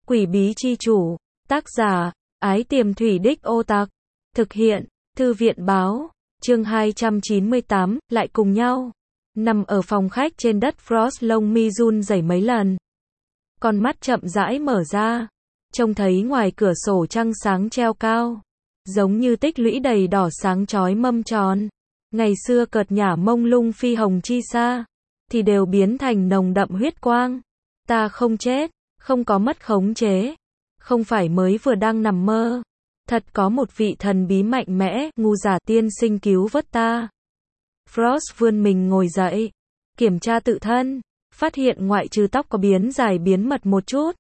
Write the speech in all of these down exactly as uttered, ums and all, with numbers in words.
Quỷ bí chi chủ, tác giả, Ái Tiềm Thủy Đích Ô Tặc, thực hiện, Thư viện báo, chương hai trăm chín mươi tám, lại cùng nhau. Nằm ở phòng khách trên đất, Frost lông mi run rẩy mấy lần. Con mắt chậm rãi mở ra, trông thấy ngoài cửa sổ trăng sáng treo cao, giống như tích lũy đầy đỏ sáng chói mâm tròn. Ngày xưa cợt nhả mông lung phi hồng chi xa, thì đều biến thành nồng đậm huyết quang. Ta không chết, không có mất khống chế, không phải mới vừa đang nằm mơ. Thật có một vị thần bí mạnh mẽ, ngu giả tiên sinh cứu vớt ta. Frost vươn mình ngồi dậy, kiểm tra tự thân, phát hiện ngoại trừ tóc có biến dài biến mật một chút,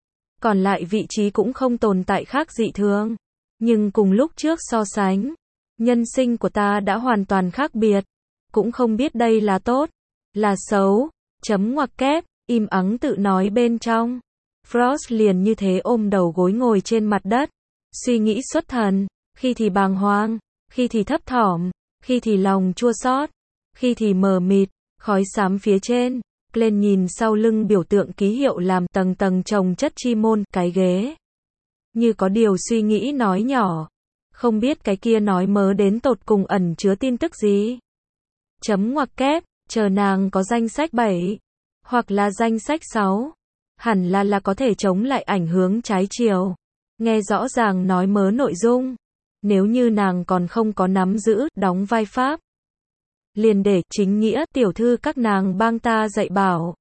còn lại vị trí cũng không tồn tại khác dị thường. Nhưng cùng lúc trước so sánh, nhân sinh của ta đã hoàn toàn khác biệt. Cũng không biết đây là tốt, là xấu, chấm ngoặc kép, im ắng tự nói bên trong. Frost liền như thế ôm đầu gối ngồi trên mặt đất, suy nghĩ xuất thần, khi thì bàng hoàng, khi thì thấp thỏm, khi thì lòng chua xót, khi thì mờ mịt. Khói xám phía trên, lên nhìn sau lưng biểu tượng ký hiệu làm tầng tầng chồng chất chi môn, cái ghế. Như có điều suy nghĩ nói nhỏ, không biết cái kia nói mớ đến tột cùng ẩn chứa tin tức gì. Chấm ngoặc kép, chờ nàng có danh sách bảy, hoặc là danh sách sáu, hẳn là là có thể chống lại ảnh hướng trái chiều. Nghe rõ ràng nói mớ nội dung, nếu như nàng còn không có nắm giữ, đóng vai pháp, liền để chính nghĩa tiểu thư các nàng bang ta dạy bảo.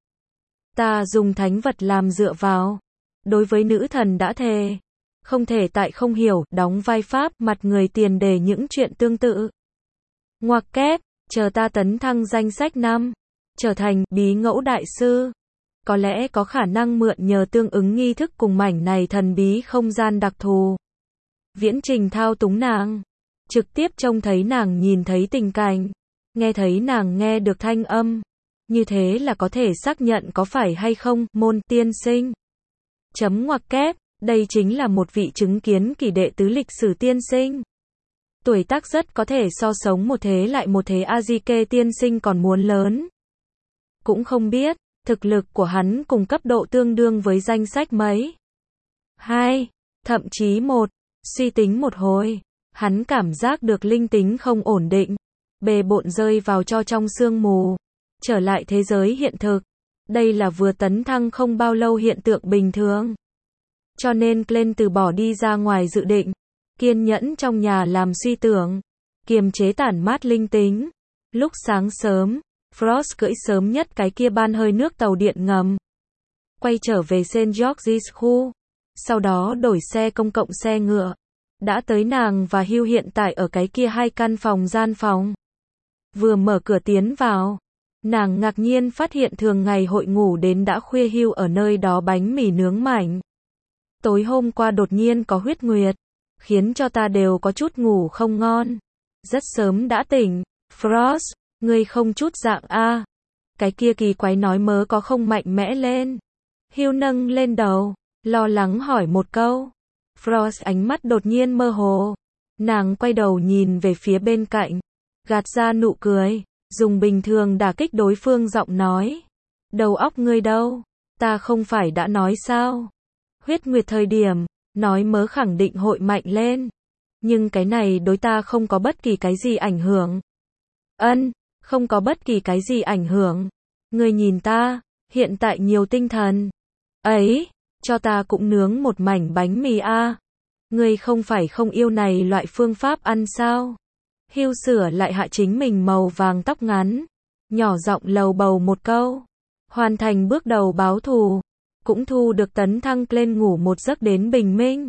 Ta dùng thánh vật làm dựa vào, đối với nữ thần đã thề, không thể tại không hiểu, đóng vai pháp, mặt người tiền đề những chuyện tương tự. Ngoặc kép, chờ ta tấn thăng danh sách năm, trở thành bí ngẫu đại sư, có lẽ có khả năng mượn nhờ tương ứng nghi thức cùng mảnh này thần bí không gian đặc thù, viễn trình thao túng nàng, trực tiếp trông thấy nàng nhìn thấy tình cảnh, nghe thấy nàng nghe được thanh âm, như thế là có thể xác nhận có phải hay không môn tiên sinh. Chấm ngoặc kép, đây chính là một vị chứng kiến kỳ đệ tứ lịch sử tiên sinh. Tuổi tác rất có thể so sống một thế lại một thế Azike tiên sinh còn muốn lớn. Cũng không biết, thực lực của hắn cùng cấp độ tương đương với danh sách mấy. Hai, thậm chí một, suy tính một hồi, hắn cảm giác được linh tính không ổn định, bề bộn rơi vào cho trong sương mù, trở lại thế giới hiện thực. Đây là vừa tấn thăng không bao lâu hiện tượng bình thường. Cho nên Glenn từ bỏ đi ra ngoài dự định, kiên nhẫn trong nhà làm suy tưởng, kiềm chế tản mát linh tính. Lúc sáng sớm, Frost cưỡi sớm nhất cái kia ban hơi nước tàu điện ngầm, quay trở về Saint George's khu, sau đó đổi xe công cộng xe ngựa, đã tới nàng và Hugh hiện tại ở cái kia hai căn phòng gian phòng. Vừa mở cửa tiến vào, nàng ngạc nhiên phát hiện thường ngày hội ngủ đến đã khuya Hugh ở nơi đó bánh mì nướng mảnh. Tối hôm qua đột nhiên có huyết nguyệt, khiến cho ta đều có chút ngủ không ngon. Rất sớm đã tỉnh. Frost, ngươi không chút dạng a? À. Cái kia kỳ quái nói mớ có không mạnh mẽ lên. Hugh nâng lên đầu, lo lắng hỏi một câu. Frost ánh mắt đột nhiên mơ hồ. Nàng quay đầu nhìn về phía bên cạnh, gạt ra nụ cười, dùng bình thường đả kích đối phương giọng nói. Đầu óc ngươi đâu? Ta không phải đã nói sao? Huyết nguyệt thời điểm, nói mớ khẳng định hội mạnh lên. Nhưng cái này đối ta không có bất kỳ cái gì ảnh hưởng. Ân, không có bất kỳ cái gì ảnh hưởng. Ngươi nhìn ta, hiện tại nhiều tinh thần. Ấy, cho ta cũng nướng một mảnh bánh mì a. À. Ngươi không phải không yêu này loại phương pháp ăn sao? Hugh sửa lại hạ chính mình màu vàng tóc ngắn, nhỏ giọng lầu bầu một câu. Hoàn thành bước đầu báo thù, cũng thu được tấn thăng lên ngủ một giấc đến bình minh.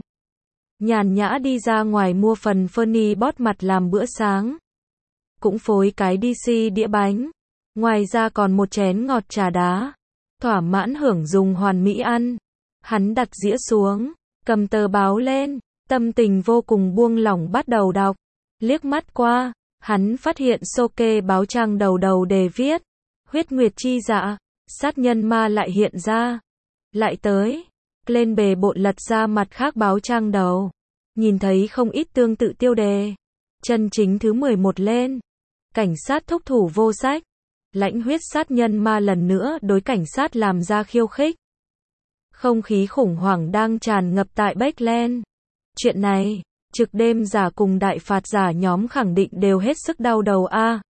Nhàn nhã đi ra ngoài mua phần Fernie bót mặt làm bữa sáng. Cũng phối cái đê xê đĩa bánh. Ngoài ra còn một chén ngọt trà đá. Thỏa mãn hưởng dùng hoàn mỹ ăn. Hắn đặt dĩa xuống, cầm tờ báo lên, tâm tình vô cùng buông lỏng bắt đầu đọc. Liếc mắt qua, hắn phát hiện Soke báo trang đầu đầu đề viết. Huyết nguyệt chi dạ, sát nhân ma lại hiện ra. Lại tới, lên bề bộn lật ra mặt khác báo trang đầu, nhìn thấy không ít tương tự tiêu đề. Chân chính thứ mười một lên, cảnh sát thúc thủ vô sách, lãnh huyết sát nhân ma lần nữa đối cảnh sát làm ra khiêu khích. Không khí khủng hoảng đang tràn ngập tại Backland. Chuyện này, trực đêm giả cùng đại phạt giả nhóm khẳng định đều hết sức đau đầu a. À.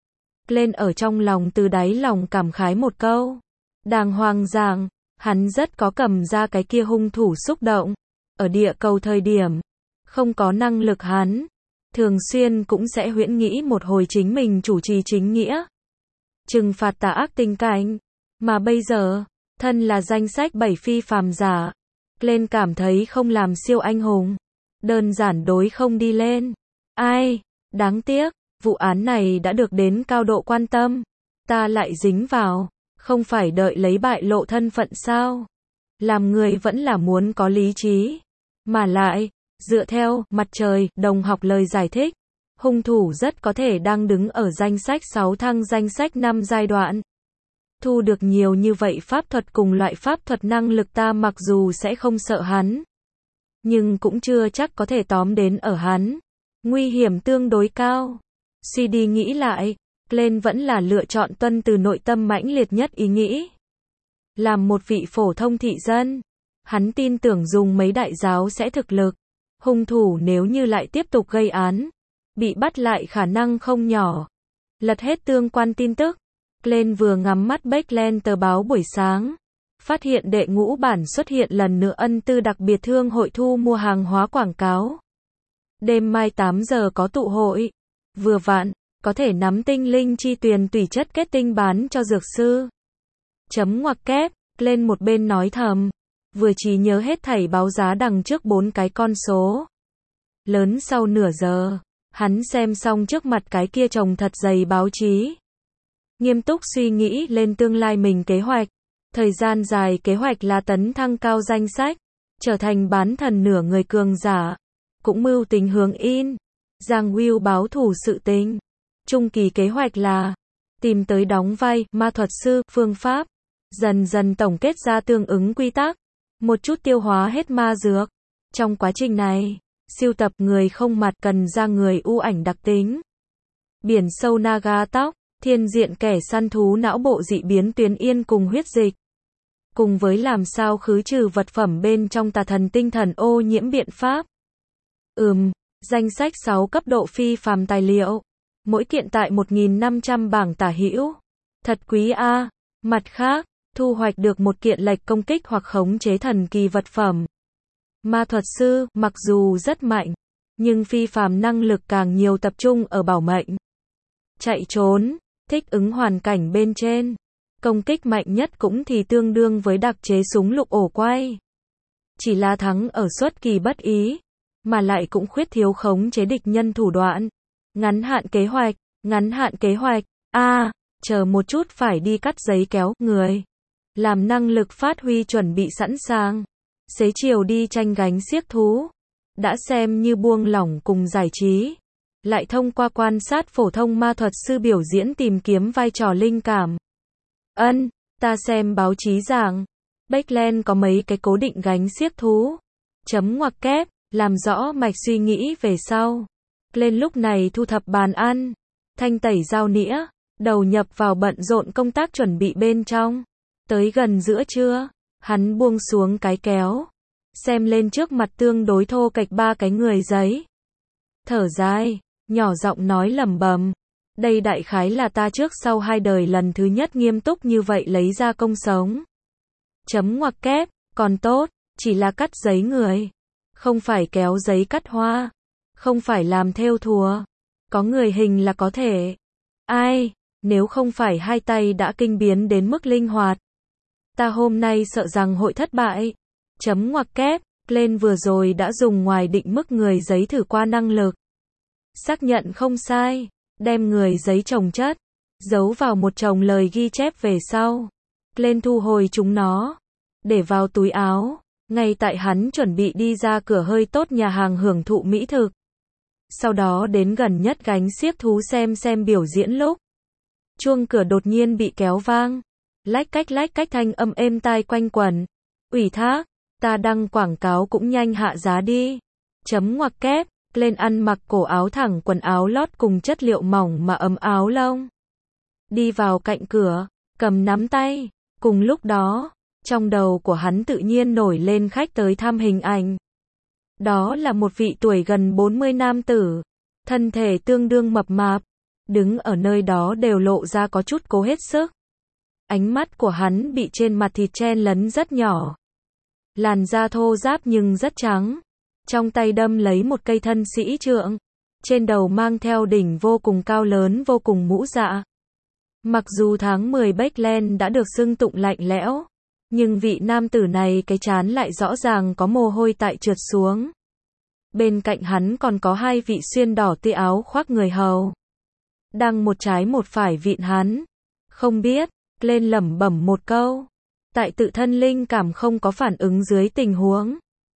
Lên ở trong lòng từ đáy lòng cảm khái một câu. Đàng hoàng rằng, hắn rất có cầm ra cái kia hung thủ xúc động. Ở địa cầu thời điểm, không có năng lực hắn, thường xuyên cũng sẽ huyễn nghĩ một hồi chính mình chủ trì chính nghĩa. Trừng phạt tà ác tình cảnh. Mà bây giờ, thân là danh sách bảy phi phàm giả. Lên cảm thấy không làm siêu anh hùng. Đơn giản đối không đi lên. Ai, đáng tiếc, vụ án này đã được đến cao độ quan tâm. Ta lại dính vào, không phải đợi lấy bại lộ thân phận sao? Làm người vẫn là muốn có lý trí. Mà lại, dựa theo mặt trời, đồng học lời giải thích, hung thủ rất có thể đang đứng ở danh sách sáu thăng danh sách năm giai đoạn. Thu được nhiều như vậy pháp thuật cùng loại pháp thuật năng lực ta mặc dù sẽ không sợ hắn, nhưng cũng chưa chắc có thể tóm đến ở hắn. Nguy hiểm tương đối cao. Suy đi nghĩ lại, Glenn vẫn là lựa chọn tuân từ nội tâm mãnh liệt nhất ý nghĩ. Làm một vị phổ thông thị dân, hắn tin tưởng dùng mấy đại giáo sẽ thực lực. Hung thủ nếu như lại tiếp tục gây án, bị bắt lại khả năng không nhỏ. Lật hết tương quan tin tức, Glenn vừa ngắm mắt Backland tờ báo buổi sáng, phát hiện đệ ngũ bản xuất hiện lần nữa ân tư đặc biệt thương hội thu mua hàng hóa quảng cáo. Đêm mai tám giờ có tụ hội. Vừa vặn, có thể nắm tinh linh chi tuyền tùy chất kết tinh bán cho dược sư. Chấm ngoặc kép, lên một bên nói thầm. Vừa chỉ nhớ hết thảy báo giá đằng trước bốn cái con số. Lớn sau nửa giờ, hắn xem xong trước mặt cái kia chồng thật dày báo chí. Nghiêm túc suy nghĩ lên tương lai mình kế hoạch. Thời gian dài kế hoạch là tấn thăng cao danh sách, trở thành bán thần nửa người cường giả. Cũng mưu tính hướng in, Giang Will báo thù sự tình. Trung kỳ kế hoạch là tìm tới đóng vai ma thuật sư, phương pháp, dần dần tổng kết ra tương ứng quy tắc, một chút tiêu hóa hết ma dược. Trong quá trình này, siêu tập người không mặt cần ra người ưu ảnh đặc tính. Biển sâu naga tóc, thiên diện kẻ săn thú não bộ dị biến tuyến yên cùng huyết dịch. Cùng với làm sao khứ trừ vật phẩm bên trong tà thần tinh thần ô nhiễm biện pháp. Ừm, danh sách sáu cấp độ phi phàm tài liệu. Mỗi kiện tại một nghìn năm trăm bảng tả hữu. Thật quý a. À. Mặt khác, thu hoạch được một kiện lệch công kích hoặc khống chế thần kỳ vật phẩm. Ma thuật sư, mặc dù rất mạnh, nhưng phi phàm năng lực càng nhiều tập trung ở bảo mệnh. Chạy trốn, thích ứng hoàn cảnh bên trên. Công kích mạnh nhất cũng thì tương đương với đặc chế súng lục ổ quay. Chỉ là thắng ở xuất kỳ bất ý, mà lại cũng khuyết thiếu khống chế địch nhân thủ đoạn. Ngắn hạn kế hoạch, ngắn hạn kế hoạch, a à, chờ một chút phải đi cắt giấy kéo, người. Làm năng lực phát huy chuẩn bị sẵn sàng. Xế chiều đi tranh gánh xiếc thú. Đã xem như buông lỏng cùng giải trí. Lại thông qua quan sát phổ thông ma thuật sư biểu diễn tìm kiếm vai trò linh cảm. Ân, ta xem báo chí rằng, Backland có mấy cái cố định gánh xiếc thú. Chấm ngoặc kép, làm rõ mạch suy nghĩ về sau. Lên lúc này thu thập bàn ăn, thanh tẩy dao nĩa, đầu nhập vào bận rộn công tác chuẩn bị bên trong. Tới gần giữa trưa, hắn buông xuống cái kéo, xem lên trước mặt tương đối thô kệch ba cái người giấy. Thở dài, nhỏ giọng nói lẩm bẩm. Đây đại khái là ta trước sau hai đời lần thứ nhất nghiêm túc như vậy lấy ra công sống. Chấm ngoặc kép, còn tốt, chỉ là cắt giấy người. Không phải kéo giấy cắt hoa. Không phải làm thêu thùa. Có người hình là có thể. Ai, nếu không phải hai tay đã kinh biến đến mức linh hoạt. Ta hôm nay sợ rằng hội thất bại. Chấm ngoặc kép, lên vừa rồi đã dùng ngoài định mức người giấy thử qua năng lực. Xác nhận không sai. Đem người giấy chồng chất, giấu vào một chồng lời ghi chép về sau. Lên thu hồi chúng nó, để vào túi áo, ngay tại hắn chuẩn bị đi ra cửa hơi tốt nhà hàng hưởng thụ mỹ thực. Sau đó đến gần nhất gánh xiếc thú xem xem biểu diễn lúc. Chuông cửa đột nhiên bị kéo vang. Lách cách lách cách thanh âm êm tai quanh quẩn. Ủy thác, ta đăng quảng cáo cũng nhanh hạ giá đi. Chấm ngoặc kép. Lên ăn mặc cổ áo thẳng quần áo lót cùng chất liệu mỏng mà ấm áo lông. Đi vào cạnh cửa, cầm nắm tay. Cùng lúc đó, Trong đầu của hắn tự nhiên nổi lên khách tới thăm hình ảnh. Đó là một vị tuổi gần bốn mươi nam tử, thân thể tương đương mập mạp, đứng ở nơi đó đều lộ ra có chút cố hết sức. Ánh mắt của hắn bị trên mặt thịt chen lấn rất nhỏ. Làn da thô ráp nhưng rất trắng. Trong tay đâm lấy một cây thân sĩ trượng. Trên đầu mang theo đỉnh vô cùng cao lớn vô cùng mũ dạ. Mặc dù tháng mười Beckland đã được xưng tụng lạnh lẽo, nhưng vị nam tử này cái trán lại rõ ràng có mồ hôi tại trượt xuống. Bên cạnh hắn còn có hai vị xuyên đỏ tươi áo khoác người hầu. Đang một trái một phải vịn hắn. Không biết, lên lẩm bẩm một câu. Tại tự thân linh cảm không có phản ứng dưới tình huống.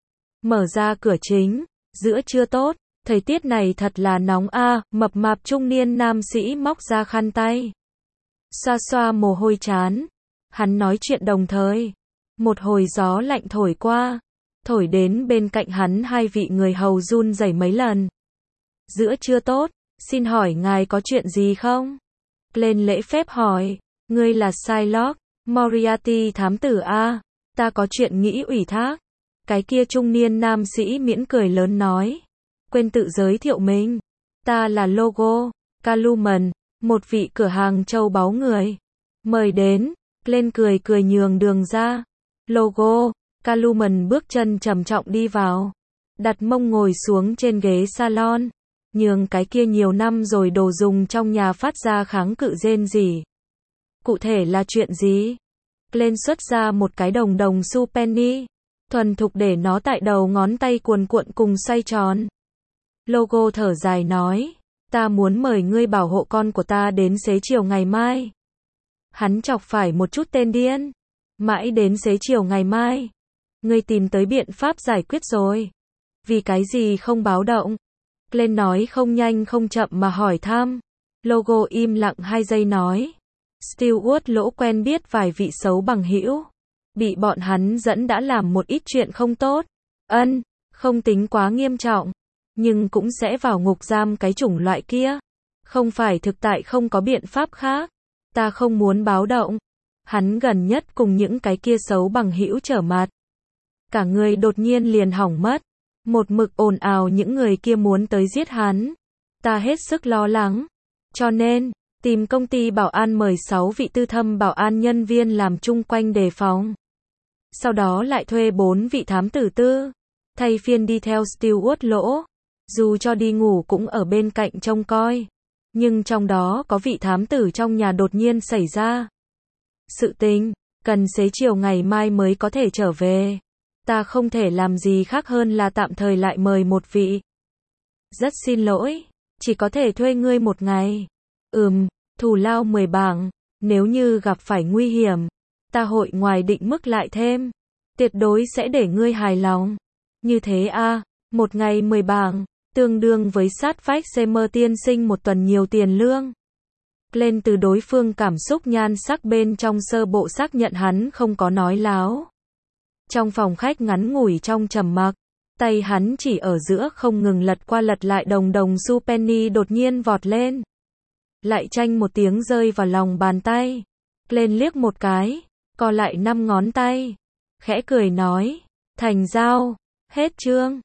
Mở ra cửa chính, giữa trưa tốt, thời tiết này thật là nóng a, à, mập mạp trung niên nam sĩ móc ra khăn tay. Xoa xoa mồ hôi trán. Hắn nói chuyện đồng thời. Một hồi gió lạnh thổi qua. Thổi đến bên cạnh hắn hai vị người hầu run rẩy mấy lần. Giữa trưa tốt, xin hỏi ngài có chuyện gì không? Lên lễ phép hỏi, ngươi là Shylock Moriarty thám tử a, ta có chuyện nghĩ ủy thác. Cái kia trung niên nam sĩ miễn cười lớn nói, quên tự giới thiệu mình, ta là Logo Calumen, một vị cửa hàng châu báu người. Mời đến, lên cười cười nhường đường ra. Logo Calumen bước chân trầm trọng đi vào, đặt mông ngồi xuống trên ghế salon, nhường cái kia nhiều năm rồi đồ dùng trong nhà phát ra kháng cự rên rỉ. Cụ thể là chuyện gì? Lên xuất ra một cái đồng đồng xu penny, thuần thục để nó tại đầu ngón tay cuồn cuộn cùng xoay tròn. Logo thở dài nói, ta muốn mời ngươi bảo hộ con của ta đến xế chiều ngày mai. Hắn chọc phải một chút tên điên. Mãi đến xế chiều ngày mai. Ngươi tìm tới biện pháp giải quyết rồi. Vì cái gì không báo động? Lên nói không nhanh không chậm mà hỏi thăm. Logo im lặng hai giây nói. Stewart lỗ quen biết vài vị xấu bằng hữu. Bị bọn hắn dẫn đã làm một ít chuyện không tốt. Ân, không tính quá nghiêm trọng. Nhưng cũng sẽ vào ngục giam cái chủng loại kia. Không phải thực tại không có biện pháp khác. Ta không muốn báo động. Hắn gần nhất cùng những cái kia xấu bằng hữu trở mặt. Cả người đột nhiên liền hỏng mất. Một mực ồn ào những người kia muốn tới giết hắn. Ta hết sức lo lắng. Cho nên, tìm công ty bảo an mời sáu vị tư thâm bảo an nhân viên làm chung quanh đề phòng. Sau đó lại thuê bốn vị thám tử tư. Thay phiên đi theo Stewart lỗ. Dù cho đi ngủ cũng ở bên cạnh trông coi. Nhưng trong đó có vị thám tử trong nhà đột nhiên xảy ra sự tình, cần xế chiều ngày mai mới có thể trở về. Ta không thể làm gì khác hơn là tạm thời lại mời một vị. Rất xin lỗi, chỉ có thể thuê ngươi một ngày. Ừm, thù lao mười bảng, nếu như gặp phải nguy hiểm, ta hội ngoài định mức lại thêm. Tuyệt đối sẽ để ngươi hài lòng. Như thế a, à, một ngày mười bảng, tương đương với sát vách Seymour tiên sinh một tuần nhiều tiền lương. Lên từ đối phương cảm xúc nhan sắc bên trong sơ bộ xác nhận hắn không có nói láo. Trong phòng khách ngắn ngủi trong trầm mặc, tay hắn chỉ ở giữa không ngừng lật qua lật lại đồng đồng xu penny đột nhiên vọt lên. Lại chanh một tiếng rơi vào lòng bàn tay. Lên liếc một cái, co lại năm ngón tay. Khẽ cười nói, thành giao, hết chương.